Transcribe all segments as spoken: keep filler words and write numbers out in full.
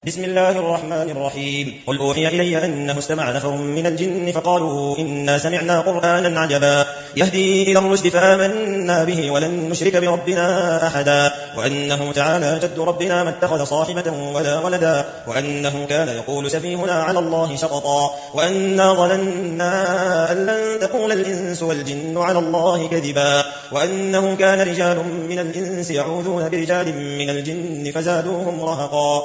بسم الله الرحمن الرحيم. قل أوحي إلي أنه استمع نفر من الجن فقالوا إنا سمعنا قرآنا عجبا يهدي إلى الرشد فآمنا به ولن نشرك بربنا أحدا وأنه تعالى جد ربنا ما اتخذ صاحبة ولا ولدا وأنه كان يقول سفيهنا على الله شططا وأنا ظننا أن لن تقول الإنس والجن على الله كذبا وأنه كان رجال من الإنس يعوذون برجال من الجن فزادوهم رهقا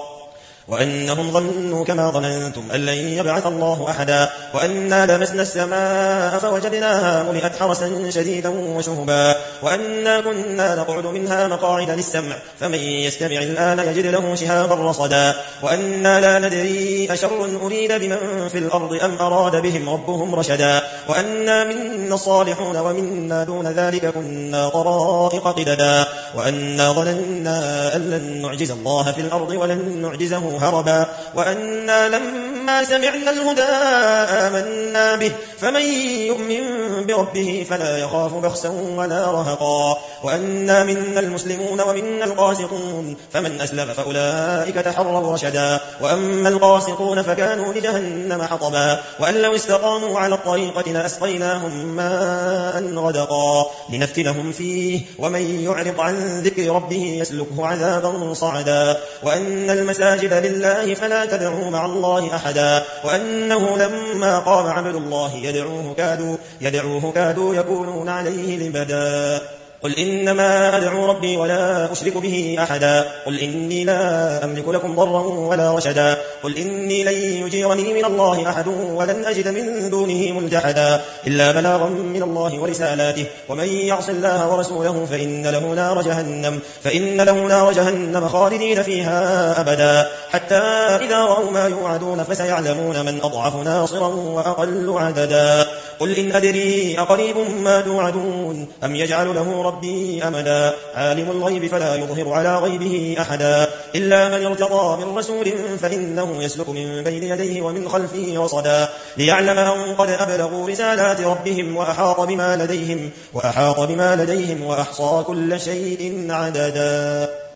وأنهم ظنوا كما ظننتم أن لن يبعث الله أحدا وأنا لمسنا السماء فوجدناها ملئت حرسا شديدا وشهبا وأنا كنا نقعد منها مقاعد للسمع فمن يستمع الآن يجد له شهابا رصدا وأنا لا ندري أشر أريد بمن في الأرض أم أراد بهم ربهم رشدا وأنا منا الصالحون ومنا دون ذلك كنا طرائق قددا وأنا ظننا أن لن نعجز الله في الأرض ولن نعجزه هربا وأنا لما سمعنا الهدى آمنا به فمن يؤمن بربه فلا يخاف بخسا ولا رهقا وأنا منا المسلمون ومنا القاسطون فمن أسلم فأولئك تحروا رشدا وأما القاسطون فكانوا لجهنم حطبا وأن لو استقاموا على الطريقة لأسقيناهم ماء غدقا لنفتنهم فيه ومن يعرض عن ذكر ربه يسلكه عذابا صعدا وأن المساجد لله فلا تدعوا مع الله أحدا وأنه لما قام عبد الله يدعوه كادوا, يدعوه كادوا يكونون عليه لبدا قل إنما أدعو ربي ولا أشرك به أحدا قل إني لا أملك لكم ضرا ولا رشدا قل إني لن يجيرني من الله أحد ولن أجد من دونه ملتحدا إلا بلاغا من الله ورسالاته ومن يعص الله ورسوله فإن له نار جهنم فإن له نار جهنم خالدين فيها أبدا حتى إذا رأوا ما يوعدون فسيعلمون من أضعف ناصرا وأقل عددا قل إن أدري أقريب ما توعدون أم يجعل له ربي أمدا عالم الغيب فلا يظهر على غيبه أحدا إلا من ارتضى من رسول فإنه يسلك من بين يديه ومن خلفه رصدا ليعلم أن قد أبلغوا رسالات ربهم وأحاط بما لديهم وأحاط بما لديهم وأحصى كل شيء عددا.